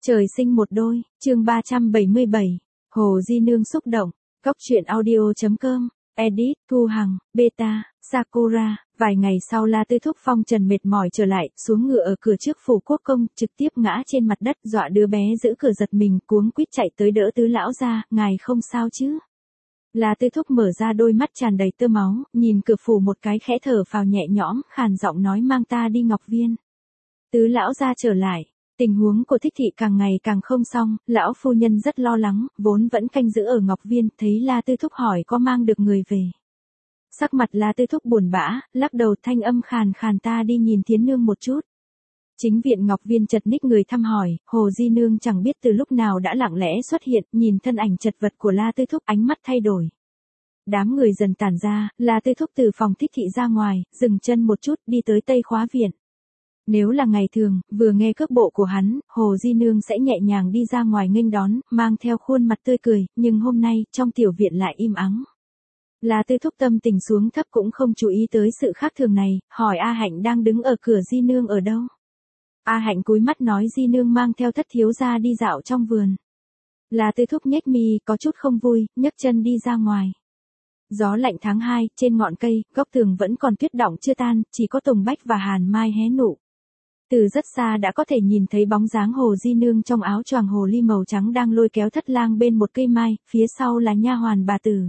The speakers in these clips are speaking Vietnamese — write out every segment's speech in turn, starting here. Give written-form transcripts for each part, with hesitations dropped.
Trời sinh một đôi, chương 377, Hồ Di Nương xúc động, Cóc truyện audio.com, edit, Thu Hằng, Beta, Sakura. Vài ngày sau La Tư Thúc phong trần mệt mỏi trở lại, xuống ngựa ở cửa trước phủ quốc công, trực tiếp ngã trên mặt đất, dọa đứa bé giữ cửa giật mình, cuống quýt chạy tới đỡ Tứ lão ra, ngài không sao chứ? La Tư Thúc mở ra đôi mắt tràn đầy tơ máu, nhìn cửa phủ một cái khẽ thở phào nhẹ nhõm, khàn giọng nói mang ta đi Ngọc Viên. Tứ lão ra trở lại. Tình huống của Thích thị càng ngày càng không xong, lão phu nhân rất lo lắng, vốn vẫn canh giữ ở Ngọc Viên, thấy La Tư Thúc hỏi có mang được người về. Sắc mặt La Tư Thúc buồn bã, lắc đầu thanh âm khàn khàn ta đi nhìn Thiến nương một chút. Chính viện Ngọc Viên chật ních người thăm hỏi, Hồ Di Nương chẳng biết từ lúc nào đã lặng lẽ xuất hiện, nhìn thân ảnh chật vật của La Tư Thúc ánh mắt thay đổi. Đám người dần tản ra, La Tư Thúc từ phòng Thích thị ra ngoài, dừng chân một chút đi tới Tây Khóa Viện. Nếu là ngày thường, vừa nghe cước bộ của hắn, Hồ Di Nương sẽ nhẹ nhàng đi ra ngoài nghênh đón, mang theo khuôn mặt tươi cười, nhưng hôm nay, trong tiểu viện lại im ắng. La Tư Thúc tâm tình xuống thấp cũng không chú ý tới sự khác thường này, hỏi A Hạnh đang đứng ở cửa Di Nương ở đâu. A Hạnh cúi mắt nói Di Nương mang theo Thất thiếu gia đi dạo trong vườn. La Tư Thúc nhếch mi, có chút không vui, nhấc chân đi ra ngoài. Gió lạnh tháng 2, trên ngọn cây, góc tường vẫn còn tuyết đọng chưa tan, chỉ có tùng bách và hàn mai hé nụ. Từ rất xa đã có thể nhìn thấy bóng dáng Hồ Di Nương trong áo choàng hồ ly màu trắng đang lôi kéo Thất lang bên một cây mai, phía sau là nha hoàn bà tử.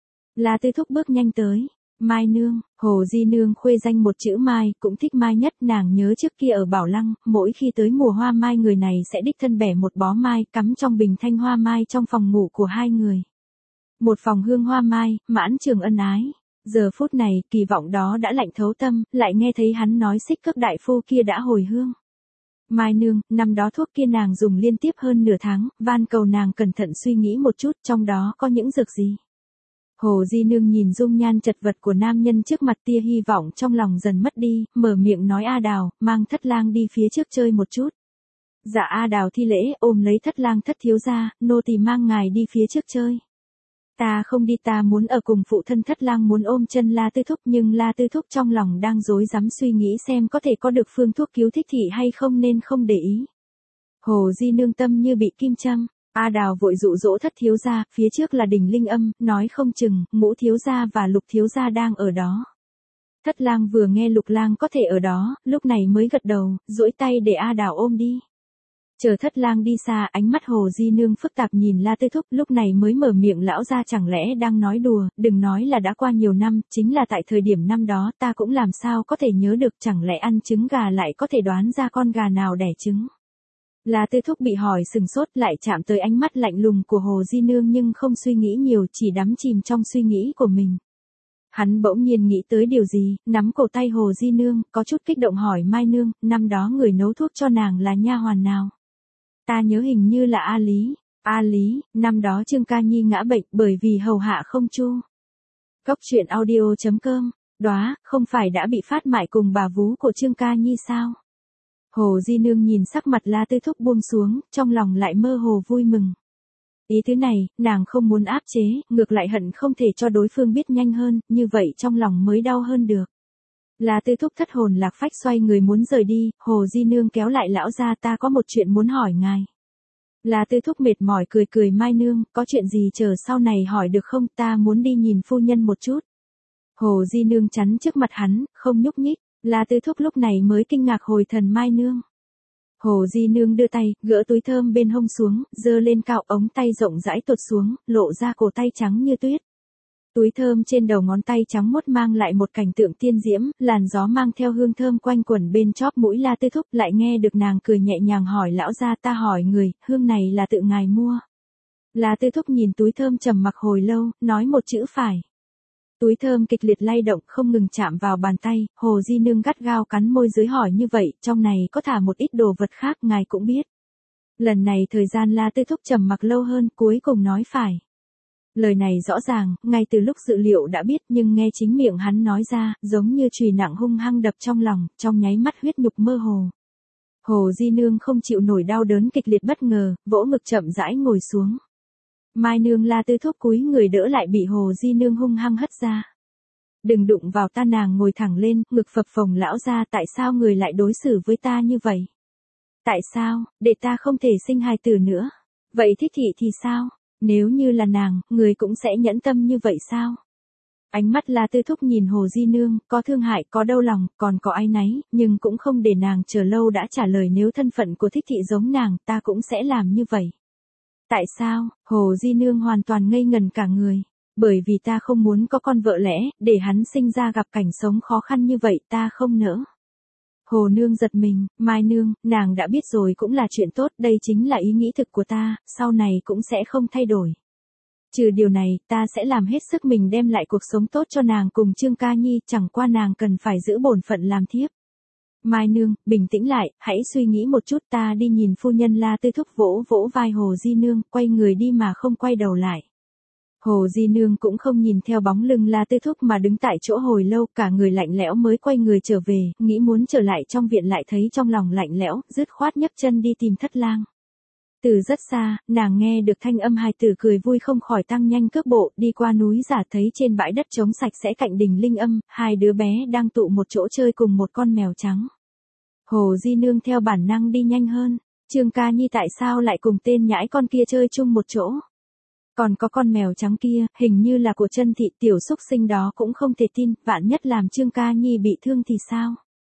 La Tư Thúc bước nhanh tới. Mai nương, Hồ Di Nương khuê danh một chữ mai, cũng thích mai nhất, nàng nhớ trước kia ở Bảo Lăng, mỗi khi tới mùa hoa mai người này sẽ đích thân bẻ một bó mai, cắm trong bình thanh hoa mai trong phòng ngủ của hai người. Một phòng hương hoa mai, mãn trường ân ái. Giờ phút này, kỳ vọng đó đã lạnh thấu tâm, lại nghe thấy hắn nói Xích Cước đại phu kia đã hồi hương. Mai nương, năm đó thuốc kia nàng dùng liên tiếp hơn nửa tháng, van cầu nàng cẩn thận suy nghĩ một chút, trong đó có những dược gì. Hồ Di Nương nhìn dung nhan chật vật của nam nhân trước mặt, tia hy vọng trong lòng dần mất đi, mở miệng nói A Đào, mang Thất lang đi phía trước chơi một chút. Dạ A Đào thi lễ, ôm lấy Thất lang Thất thiếu gia, nô tỳ mang ngài đi phía trước chơi. Ta không đi, ta muốn ở cùng phụ thân. Thất lang muốn ôm chân La Tư Thúc, nhưng La Tư Thúc trong lòng đang rối rắm suy nghĩ xem có thể có được phương thuốc cứu Thích thị hay không nên không để ý. Hồ Di Nương tâm như bị kim châm. A Đào vội dụ dỗ Thất thiếu gia, phía trước là đỉnh Linh Âm, nói không chừng, Ngũ thiếu gia và Lục thiếu gia đang ở đó. Thất lang vừa nghe Lục lang có thể ở đó, lúc này mới gật đầu, duỗi tay để A Đào ôm đi. Chờ Thất lang đi xa, ánh mắt Hồ Di Nương phức tạp nhìn La Tư Thúc, lúc này mới mở miệng lão gia chẳng lẽ đang nói đùa, đừng nói là đã qua nhiều năm, chính là tại thời điểm năm đó ta cũng làm sao có thể nhớ được, chẳng lẽ ăn trứng gà lại có thể đoán ra con gà nào đẻ trứng. La Tư Thúc bị hỏi sừng sốt, lại chạm tới ánh mắt lạnh lùng của Hồ Di Nương nhưng không suy nghĩ nhiều, chỉ đắm chìm trong suy nghĩ của mình. Hắn bỗng nhiên nghĩ tới điều gì, nắm cổ tay Hồ Di Nương, có chút kích động hỏi Mai nương, năm đó người nấu thuốc cho nàng là nha hoàn nào? Ta nhớ hình như là A Lý. A Lý, năm đó Trương Ca Nhi ngã bệnh bởi vì hầu hạ không chu. Cóc truyện audio.com, đóa, không phải đã bị phát mại cùng bà vú của Trương Ca Nhi sao? Hồ Di Nương nhìn sắc mặt La Tư Thúc buông xuống, trong lòng lại mơ hồ vui mừng. Ý thứ này, nàng không muốn áp chế, ngược lại hận không thể cho đối phương biết nhanh hơn, như vậy trong lòng mới đau hơn được. La Tư Thúc thất hồn lạc phách xoay người muốn rời đi, Hồ Di Nương kéo lại lão gia, ta có một chuyện muốn hỏi ngài. La Tư Thúc mệt mỏi cười cười Mai nương, có chuyện gì chờ sau này hỏi được không, ta muốn đi nhìn phu nhân một chút. Hồ Di Nương chắn trước mặt hắn, không nhúc nhích. La Tư Thúc lúc này mới kinh ngạc hồi thần Mai nương. Hồ Di Nương đưa tay, gỡ túi thơm bên hông xuống, giơ lên cao, ống tay rộng rãi tuột xuống, lộ ra cổ tay trắng như tuyết. Túi thơm trên đầu ngón tay trắng muốt mang lại một cảnh tượng tiên diễm, làn gió mang theo hương thơm quanh quẩn bên chóp mũi La Tư Thúc, lại nghe được nàng cười nhẹ nhàng hỏi lão gia, ta hỏi người, hương này là tự ngài mua. La Tư Thúc nhìn túi thơm trầm mặc hồi lâu, nói một chữ phải. Túi thơm kịch liệt lay động, không ngừng chạm vào bàn tay, Hồ Di Nương gắt gao cắn môi dưới hỏi như vậy, trong này có thả một ít đồ vật khác, ngài cũng biết. Lần này thời gian La Tư Thúc trầm mặc lâu hơn, cuối cùng nói phải. Lời này rõ ràng, ngay từ lúc dự liệu đã biết, nhưng nghe chính miệng hắn nói ra, giống như chùy nặng hung hăng đập trong lòng, trong nháy mắt huyết nhục mơ hồ. Hồ Di Nương không chịu nổi đau đớn kịch liệt bất ngờ, vỗ ngực chậm rãi ngồi xuống. Mai nương La Tư Thúc cúi người đỡ lại bị Hồ Di Nương hung hăng hất ra. Đừng đụng vào ta, nàng ngồi thẳng lên, ngực phập phồng lão ra, tại sao người lại đối xử với ta như vậy? Tại sao, để ta không thể sinh hài tử nữa? Vậy thích thị thì sao? Nếu như là nàng, người cũng sẽ nhẫn tâm như vậy sao? Ánh mắt La Tư Thúc nhìn Hồ Di Nương, có thương hại, có đau lòng, còn có áy náy, nhưng cũng không để nàng chờ lâu đã trả lời nếu thân phận của thích thị giống nàng, ta cũng sẽ làm như vậy. Tại sao? Hồ Di Nương hoàn toàn ngây ngần cả người. Bởi vì ta không muốn có con vợ lẽ, để hắn sinh ra gặp cảnh sống khó khăn như vậy ta không nỡ. Hồ Nương giật mình, Mai Nương, nàng đã biết rồi cũng là chuyện tốt, đây chính là ý nghĩ thực của ta, sau này cũng sẽ không thay đổi. Trừ điều này, ta sẽ làm hết sức mình đem lại cuộc sống tốt cho nàng cùng Trương Ca Nhi, chẳng qua nàng cần phải giữ bổn phận làm thiếp. Mai Nương, bình tĩnh lại, hãy suy nghĩ một chút, ta đi nhìn phu nhân. La Tư Thúc vỗ vỗ vai Hồ Di Nương, quay người đi mà không quay đầu lại. Hồ Di Nương cũng không nhìn theo bóng lưng La Tư Thúc mà đứng tại chỗ hồi lâu, cả người lạnh lẽo mới quay người trở về, nghĩ muốn trở lại trong viện lại thấy trong lòng lạnh lẽo, dứt khoát nhấc chân đi tìm Thất Lang. Từ rất xa, nàng nghe được thanh âm hài tử cười vui không khỏi tăng nhanh cước bộ, đi qua núi giả thấy trên bãi đất trống sạch sẽ cạnh đình Linh Âm, hai đứa bé đang tụ một chỗ chơi cùng một con mèo trắng. Hồ Di Nương theo bản năng đi nhanh hơn, Trương Ca Nhi tại sao lại cùng tên nhãi con kia chơi chung một chỗ? Còn có con mèo trắng kia, hình như là của Chân Thị, tiểu xúc sinh đó cũng không thể tin, vạn nhất làm Trương Ca Nhi bị thương thì sao?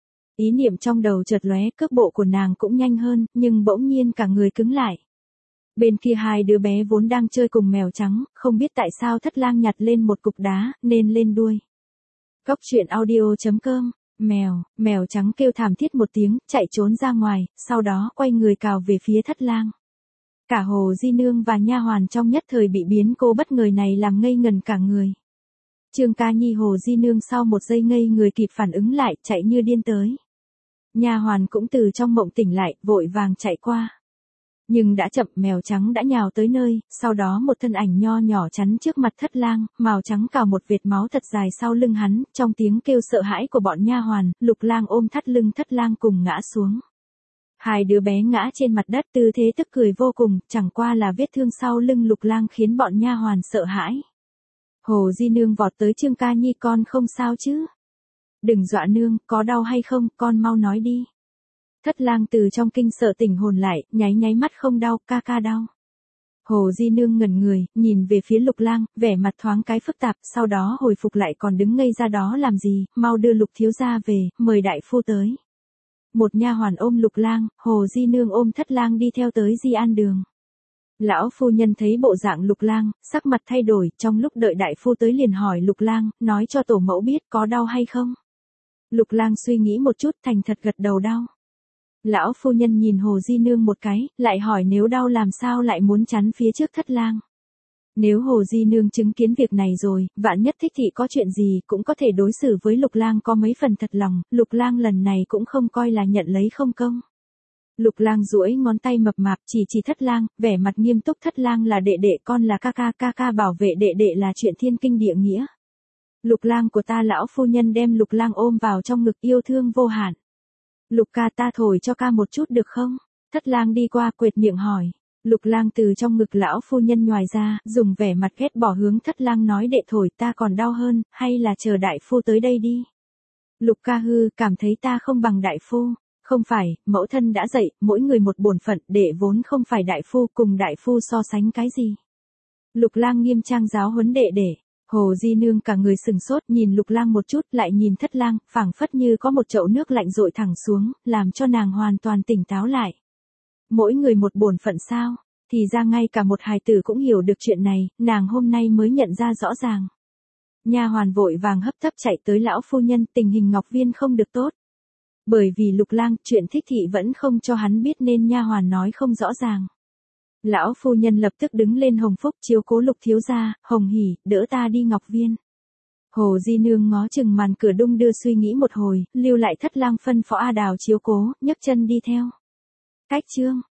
Ý niệm trong đầu chợt lóe, cước bộ của nàng cũng nhanh hơn, nhưng bỗng nhiên cả người cứng lại. Bên kia hai đứa bé vốn đang chơi cùng mèo trắng, không biết tại sao Thất Lang nhặt lên một cục đá, nên lên đuôi. Góc truyện audio.com, mèo trắng kêu thảm thiết một tiếng, chạy trốn ra ngoài, sau đó quay người cào về phía Thất Lang. Cả Hồ Di Nương và nha hoàn trong nhất thời bị biến cố bất ngờ này làm ngây ngần cả người. Trương Ca Nhi Hồ Di Nương sau một giây ngây người kịp phản ứng lại, chạy như điên tới. Nha hoàn cũng từ trong mộng tỉnh lại, vội vàng chạy qua. Nhưng đã chậm, mèo trắng đã nhào tới nơi, sau đó một thân ảnh nho nhỏ chắn trước mặt Thất Lang, màu trắng cào một vệt máu thật dài sau lưng hắn, trong tiếng kêu sợ hãi của bọn nha hoàn, Lục Lang ôm thắt lưng Thất Lang cùng ngã xuống. Hai đứa bé ngã trên mặt đất tư thế tức cười vô cùng, chẳng qua là vết thương sau lưng Lục Lang khiến bọn nha hoàn sợ hãi. Hồ Di Nương vọt tới Trương Ca Nhi, con không sao chứ? Đừng dọa nương, có đau hay không, con mau nói đi. Thất Lang từ trong kinh sợ tỉnh hồn lại, nháy mắt, không đau, ca đau. Hồ Di Nương ngẩn người, nhìn về phía Lục Lang, vẻ mặt thoáng cái phức tạp, sau đó hồi phục lại, còn đứng ngây ra đó làm gì, mau đưa Lục thiếu gia về, mời đại phu tới. Một nha hoàn ôm Lục Lang, Hồ Di Nương ôm Thất Lang đi theo tới Di An Đường. Lão phu nhân thấy bộ dạng Lục Lang, sắc mặt thay đổi, trong lúc đợi đại phu tới liền hỏi Lục Lang, nói cho tổ mẫu biết có đau hay không. Lục Lang suy nghĩ một chút, thành thật gật đầu đau. Lão phu nhân nhìn Hồ Di Nương một cái, lại hỏi nếu đau làm sao lại muốn chắn phía trước Thất Lang. Nếu Hồ Di Nương chứng kiến việc này rồi, vạn nhất thích thị có chuyện gì cũng có thể đối xử với Lục Lang có mấy phần thật lòng, Lục Lang lần này cũng không coi là nhận lấy không công. Lục Lang duỗi ngón tay mập mạp chỉ Thất Lang, vẻ mặt nghiêm túc, Thất Lang là đệ đệ, con là ca ca bảo vệ đệ đệ là chuyện thiên kinh địa nghĩa. Lục Lang của ta, lão phu nhân đem Lục Lang ôm vào trong ngực yêu thương vô hạn. Lục ca, ta thổi cho ca một chút được không? Thất Lang đi qua quệt miệng hỏi. Lục Lang từ trong ngực lão phu nhân nhòi ra, dùng vẻ mặt ghét bỏ hướng Thất Lang nói, đệ thổi ta còn đau hơn, hay là chờ đại phu tới đây đi. Lục ca hư, cảm thấy ta không bằng đại phu. Không phải, mẫu thân đã dạy, mỗi người một bổn phận, đệ vốn không phải đại phu, cùng đại phu so sánh cái gì. Lục Lang nghiêm trang giáo huấn đệ đệ. Hồ Di Nương cả người sừng sốt, nhìn Lục Lang một chút, lại nhìn Thất Lang, phảng phất như có một chậu nước lạnh dội thẳng xuống, làm cho nàng hoàn toàn tỉnh táo lại. Mỗi người một bổn phận sao? Thì ra ngay cả một hài tử cũng hiểu được chuyện này, nàng hôm nay mới nhận ra rõ ràng. Nha hoàn vội vàng hấp tấp chạy tới lão phu nhân, tình hình Ngọc Viên không được tốt. Bởi vì Lục Lang, chuyện thích thị vẫn không cho hắn biết nên nha hoàn nói không rõ ràng. Lão phu nhân lập tức đứng lên, Hồng Phúc chiếu cố Lục thiếu gia, Hồng Hỉ, đỡ ta đi Ngọc Viên. Hồ Di Nương ngó chừng màn cửa đung đưa suy nghĩ một hồi, lưu lại Thất Lang phân phó A Đào chiếu cố, nhấc chân đi theo. Cách chương